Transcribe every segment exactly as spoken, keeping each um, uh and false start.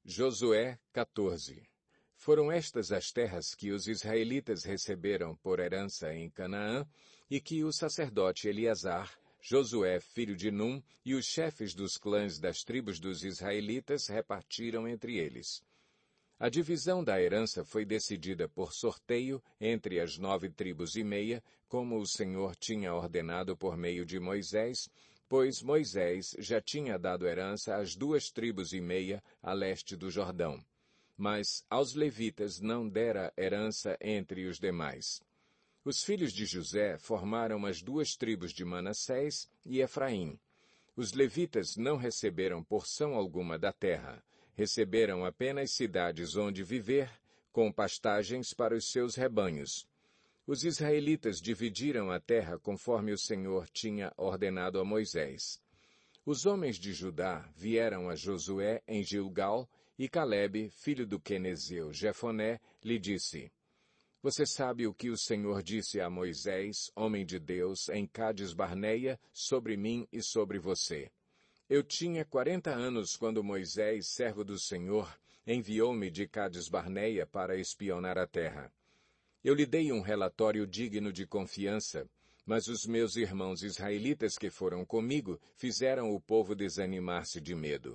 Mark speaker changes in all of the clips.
Speaker 1: Josué quatorze. Foram estas as terras que os israelitas receberam por herança em Canaã, e que o sacerdote Eleazar, Josué filho de Num, e os chefes dos clãs das tribos dos israelitas repartiram entre eles. A divisão da herança foi decidida por sorteio entre as nove tribos e meia, como o Senhor tinha ordenado por meio de Moisés, pois Moisés já tinha dado herança às duas tribos e meia a leste do Jordão. Mas aos levitas não dera herança entre os demais. Os filhos de José formaram as duas tribos de Manassés e Efraim. Os levitas não receberam porção alguma da terra. Receberam apenas cidades onde viver, com pastagens para os seus rebanhos. Os israelitas dividiram a terra conforme o Senhor tinha ordenado a Moisés. Os homens de Judá vieram a Josué em Gilgal, e Calebe, filho do quenezeu Jefoné, lhe disse: Você sabe o que o Senhor disse a Moisés, homem de Deus, em Cades Barneia, sobre mim e sobre você. Eu tinha quarenta anos quando Moisés, servo do Senhor, enviou-me de Cades Barneia para espionar a terra. Eu lhe dei um relatório digno de confiança, mas os meus irmãos israelitas que foram comigo fizeram o povo desanimar-se de medo.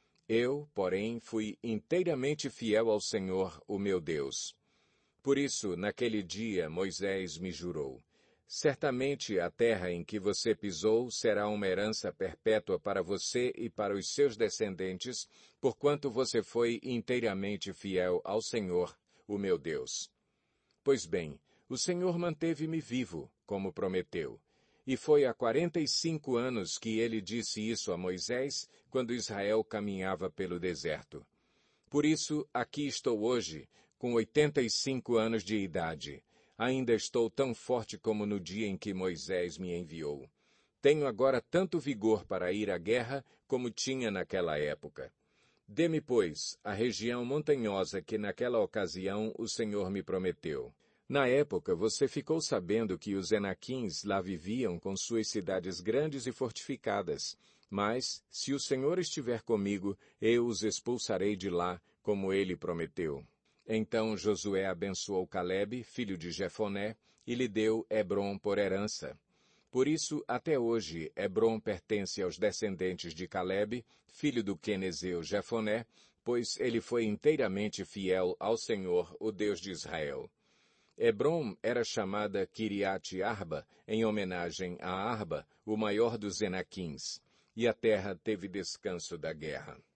Speaker 1: Eu, porém, fui inteiramente fiel ao Senhor, o meu Deus. Por isso, naquele dia, Moisés me jurou: Certamente a terra em que você pisou será uma herança perpétua para você e para os seus descendentes, porquanto você foi inteiramente fiel ao Senhor, o meu Deus. Pois bem, o Senhor manteve-me vivo, como prometeu. E foi há quarenta e cinco anos que ele disse isso a Moisés, quando Israel caminhava pelo deserto. Por isso, aqui estou hoje, com oitenta e cinco anos de idade. Ainda estou tão forte como no dia em que Moisés me enviou. Tenho agora tanto vigor para ir à guerra como tinha naquela época. Dê-me, pois, a região montanhosa que naquela ocasião o Senhor me prometeu. Na época você ficou sabendo que os Enaquins lá viviam com suas cidades grandes e fortificadas. Mas, se o Senhor estiver comigo, eu os expulsarei de lá, como ele prometeu. Então Josué abençoou Calebe, filho de Jefoné, e lhe deu Hebrom por herança. Por isso, até hoje, Hebrom pertence aos descendentes de Calebe, filho do quenezeu Jefoné, pois ele foi inteiramente fiel ao Senhor, o Deus de Israel. Hebrom era chamada Kiriat Arba, em homenagem a Arba, o maior dos Enaquins, e a terra teve descanso da guerra.